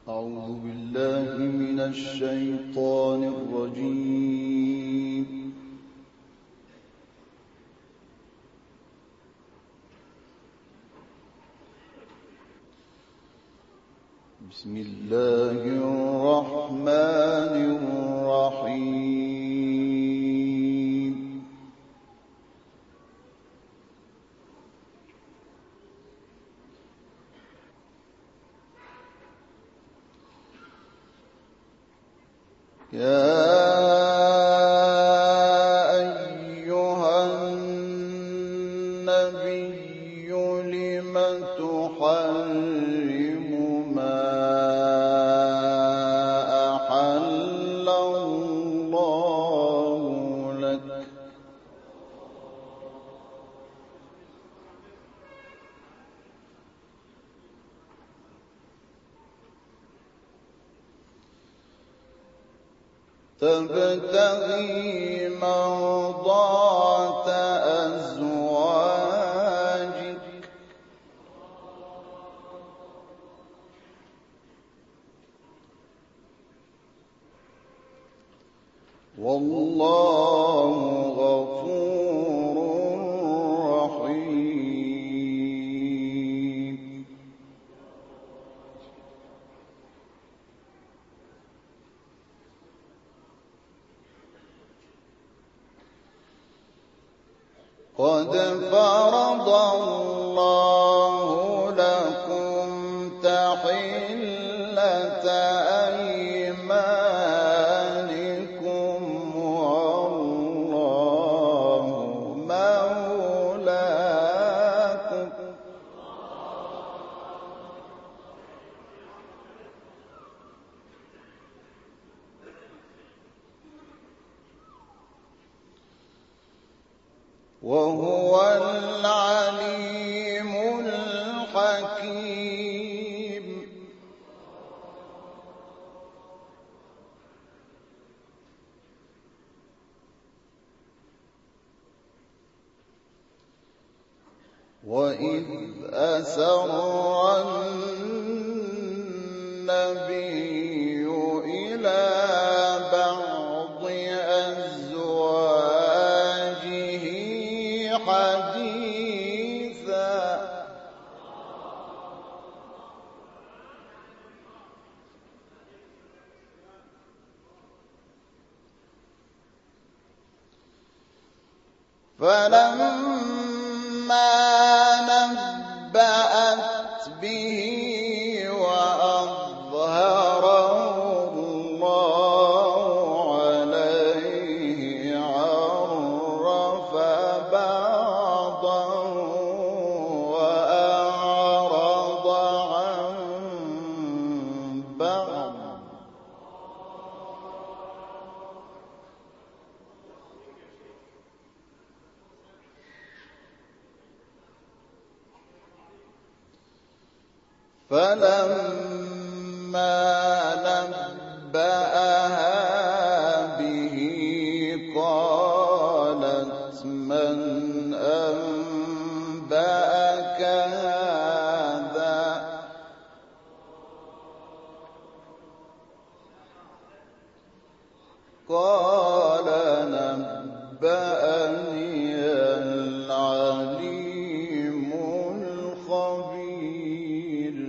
أعوذ بالله من الشيطان الرجيم. بسم الله الرحمن الرحيم. يا أيها النبي لم تحرم ما أحل الله لك تبتغي مرضات أزواجك والله غفور رحيم. قد فرض الله لكم تحلة أيمانكم والله مولاكم وهو العليم الحكيم. وإذ أسر النبي إلى بعض أزواجه حديثا فلما نبأت به وأظهره الله عليه عرف بعضه وأعرض عن بعض فلما نبأها به قالت من أنبأك هذا قال نبأني العليم الخبير.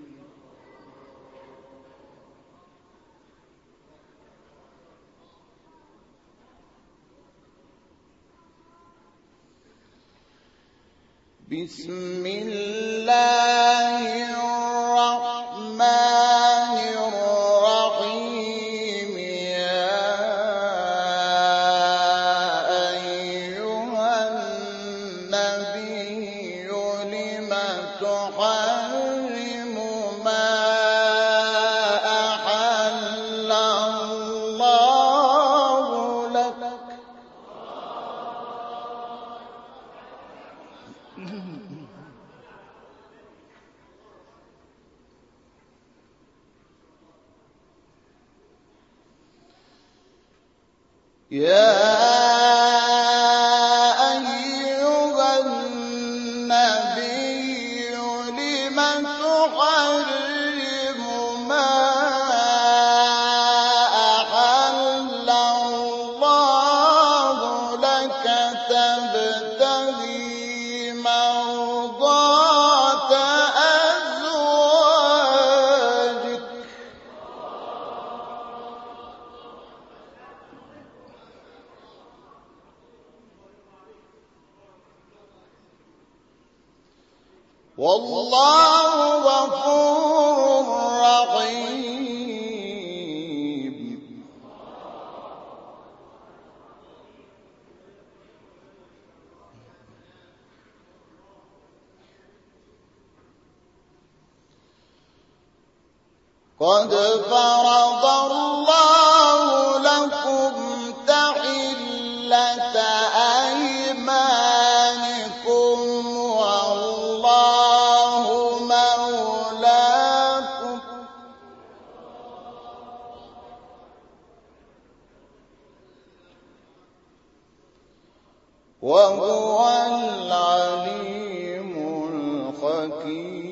بسم الله الرحمن الرحيم. يا أيها النبي لم تحرم ما أحل الله لك يا أيها النبي لم تحرم ما والله غفور رحيم. قد فرض الله لكم تحلة أيمانكم والله مولاكم وهو العليم الحكيم.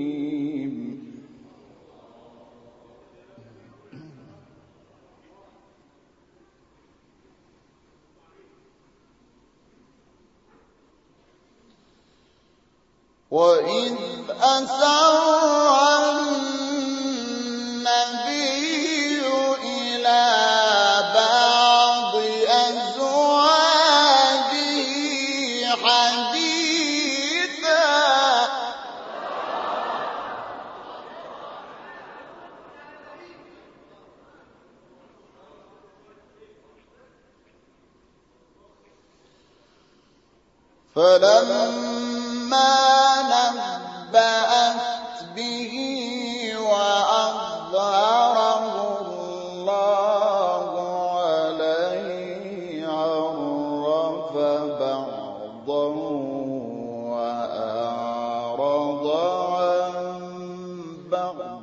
وإذ أسر النبي إلى بعض أزواجه حديثا فلما نبأت به وأظهره الله عليه عرف بعضه وأعرض عن بعض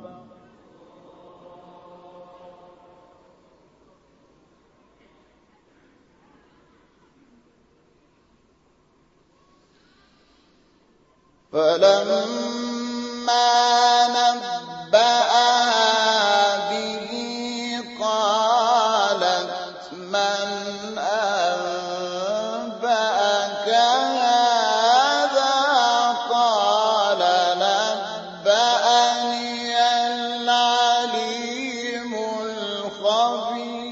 فلما نبأها به قالت من أنبأك هذا قال نبأني العليم الخبير.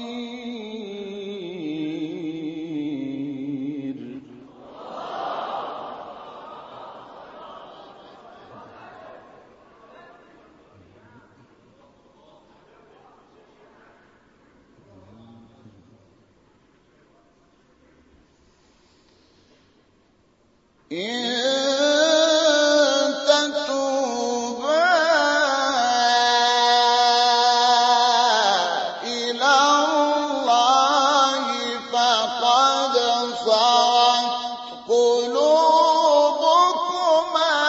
إن تتوبا إلى الله فقد صغت قلوبكما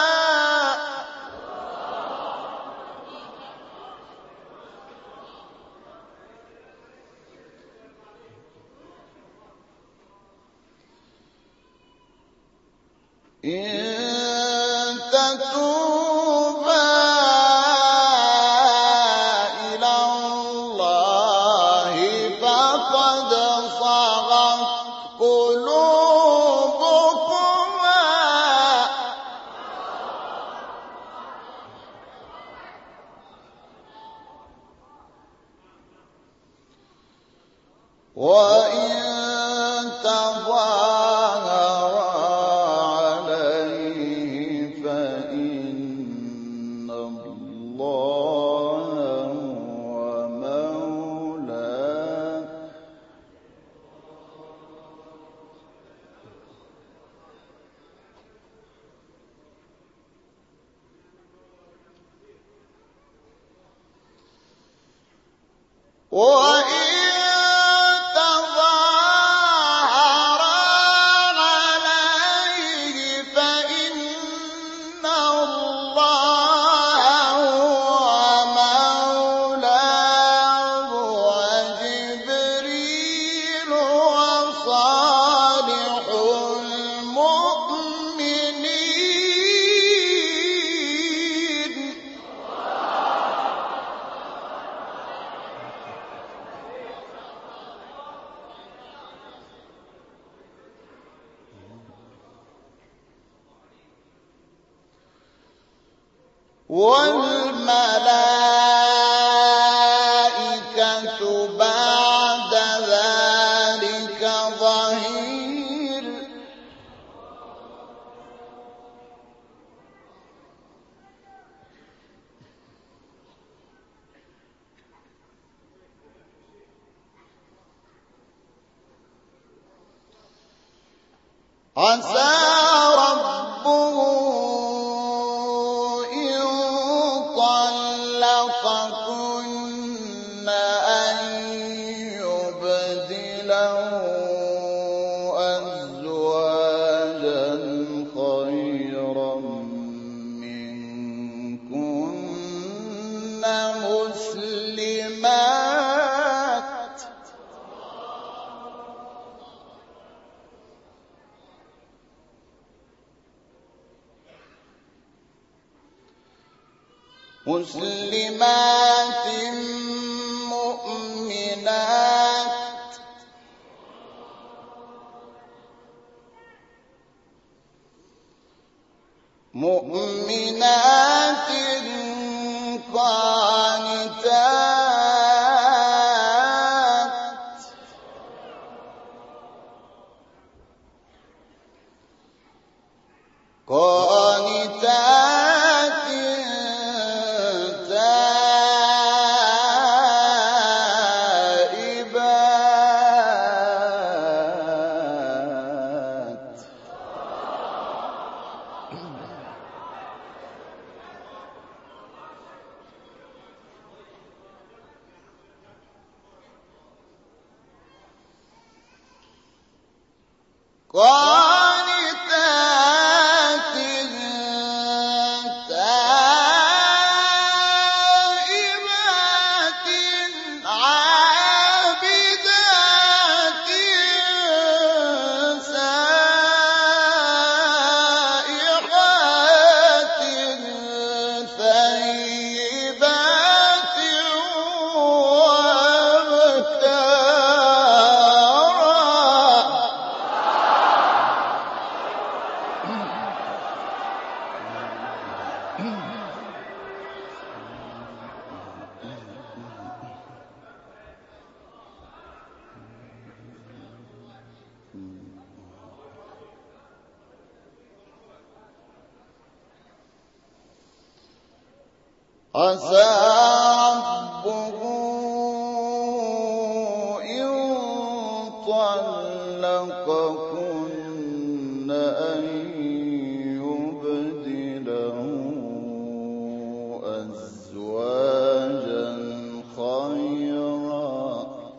إن تتوبا إلى الله فقد صغت قلوبكما وإن تظاهرا عليه فإن الله هو مولاه وإن تظاهرا عليه فإن الله هو مولاه وجبريل وصالح المؤمنين والملائكة بعد ذلك ظهير. عسى ربه إن طلقكن أن يبدله أزواجا خيرا منكن مسلمات مؤمنات قانتات تائبات قانتات تائبات عابدات سائحات ثيبات عسى ربه إن طلقكن أن يبدله أزواجا خيرا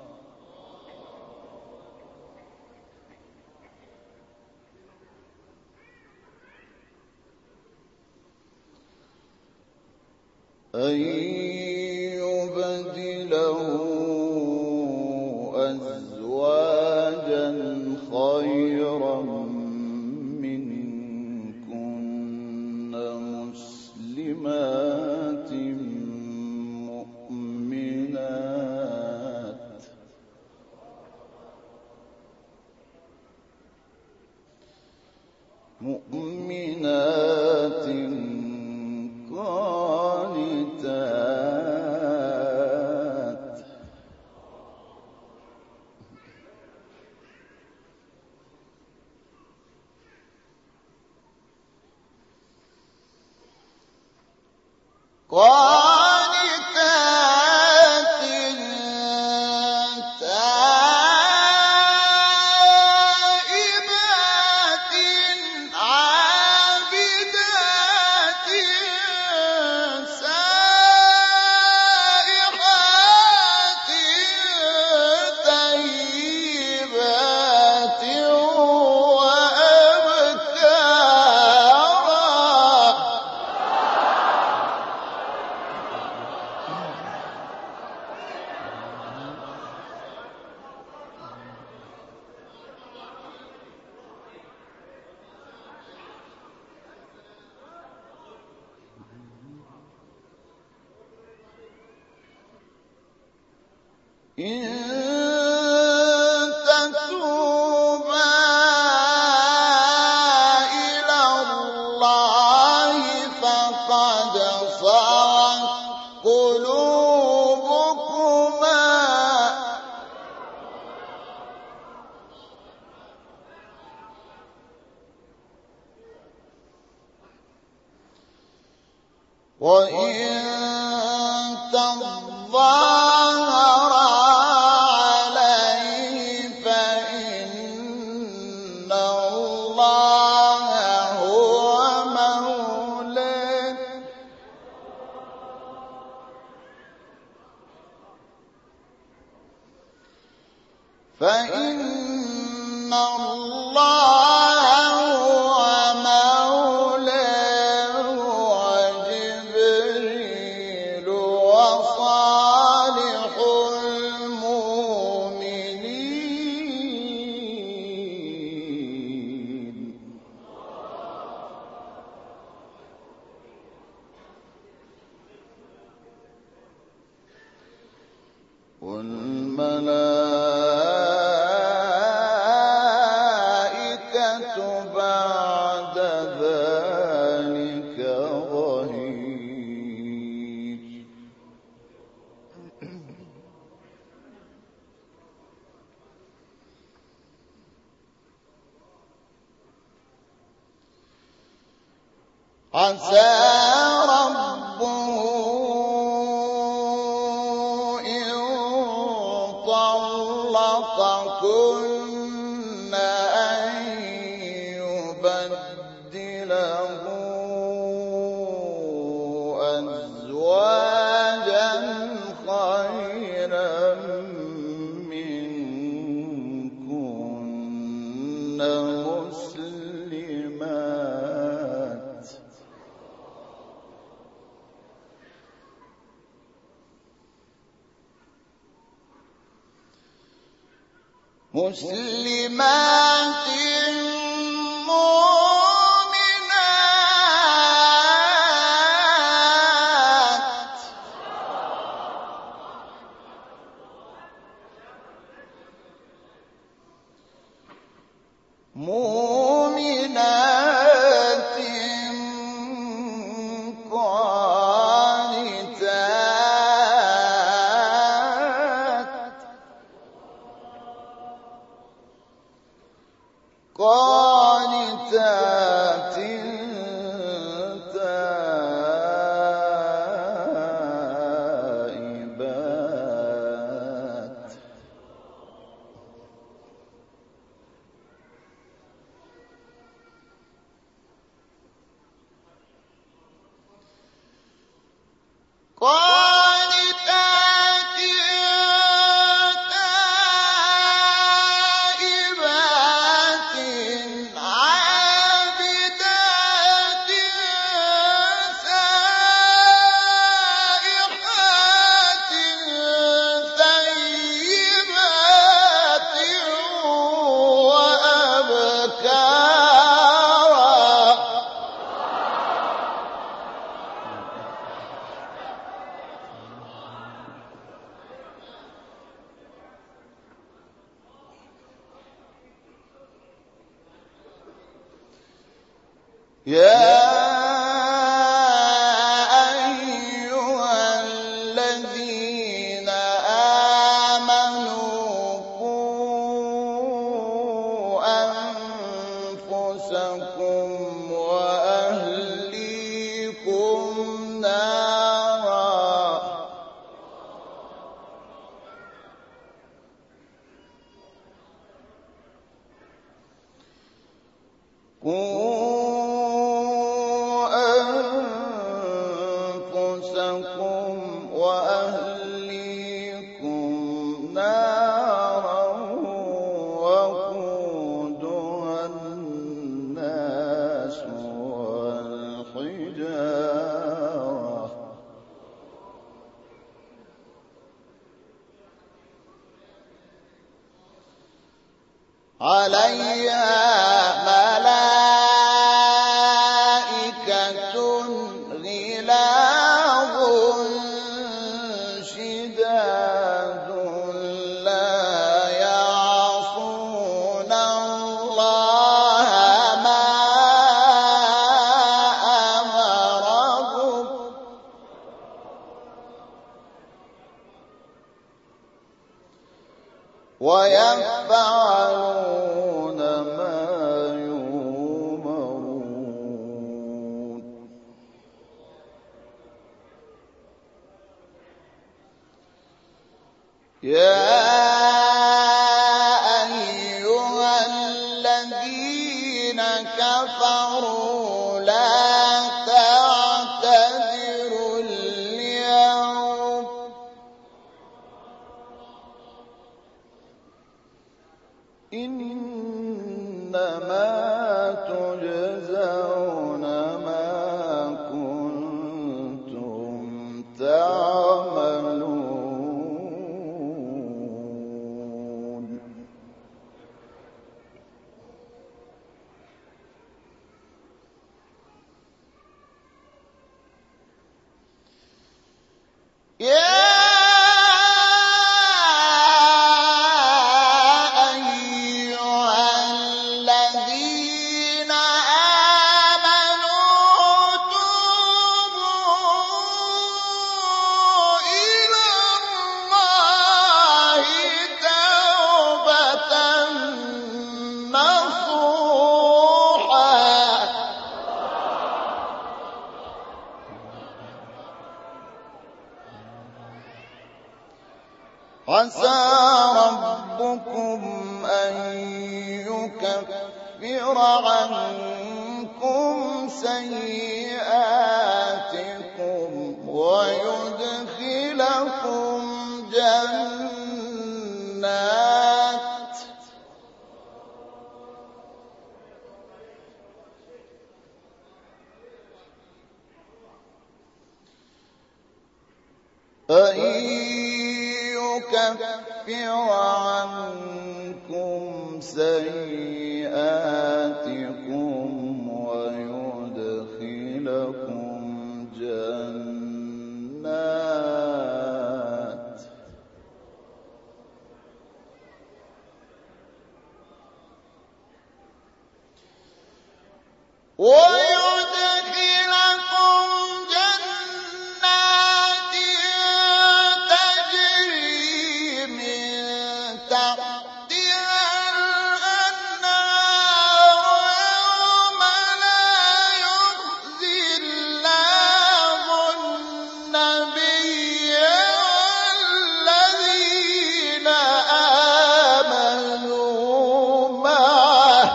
أن يبدله أزواجا خيرا منكن مسلمات مؤمنات قانتات تائبات عابدات سائحات طيبات إن تتوبا إلى الله فقد صغت قلوبكما وإن تظاهر عليه فإن الله فإن الله هو مولاه وجبريل وصالح المؤمنين والملائكة بعد ذلك ظهير عسى ربه إن طلقكن أن يبدله أزواجا خيرا منكن مسلمات مؤمنات قانتات تائبات يا أيها الذين آمنوا قوا أنفسكم وأهليكم نارا وأهليكم نارا وقودها الناس والحجارة عليها ملائكة غلاظ شداد لا يعصون الله ما أمرهم ويفعلون ما يؤمرون يا أيها الذين كفروا لا تعتذروا اليوم إنما تجزون ما كنتم تعملون يا عسى ربكم أن يكفر عنكم سيئاتكم ويدخلكم جنات يكفر عنكم سيئاتكم ويدخلكم جنات تجري من تحتها الأنهار يوم لا يخزي الله النبي والذين آمنوا معه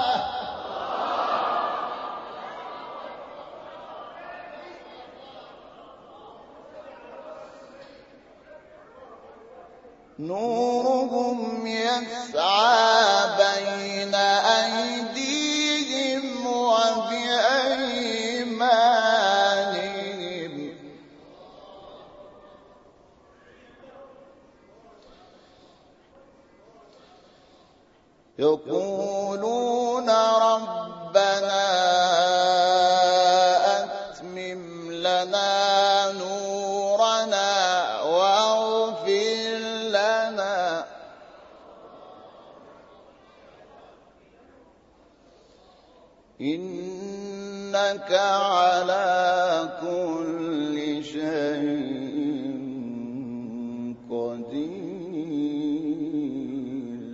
نورهم يسعى بين أيديهم وبأيمانهم يقولون ربنا أتمم لنا نورنا واغفر لنا إنك على كل شيء قدير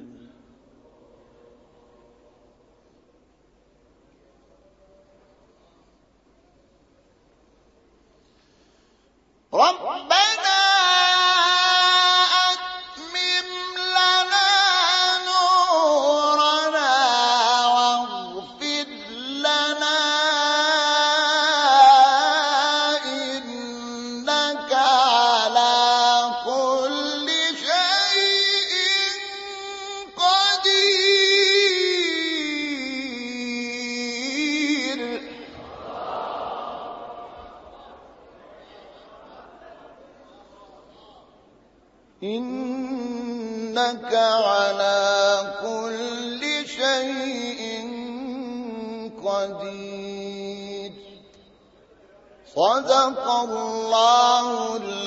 ربنا أتمم لنا نورنا واغفر لنا إنك على كل شيء قدير إنك على كل شيء قدير صدق الله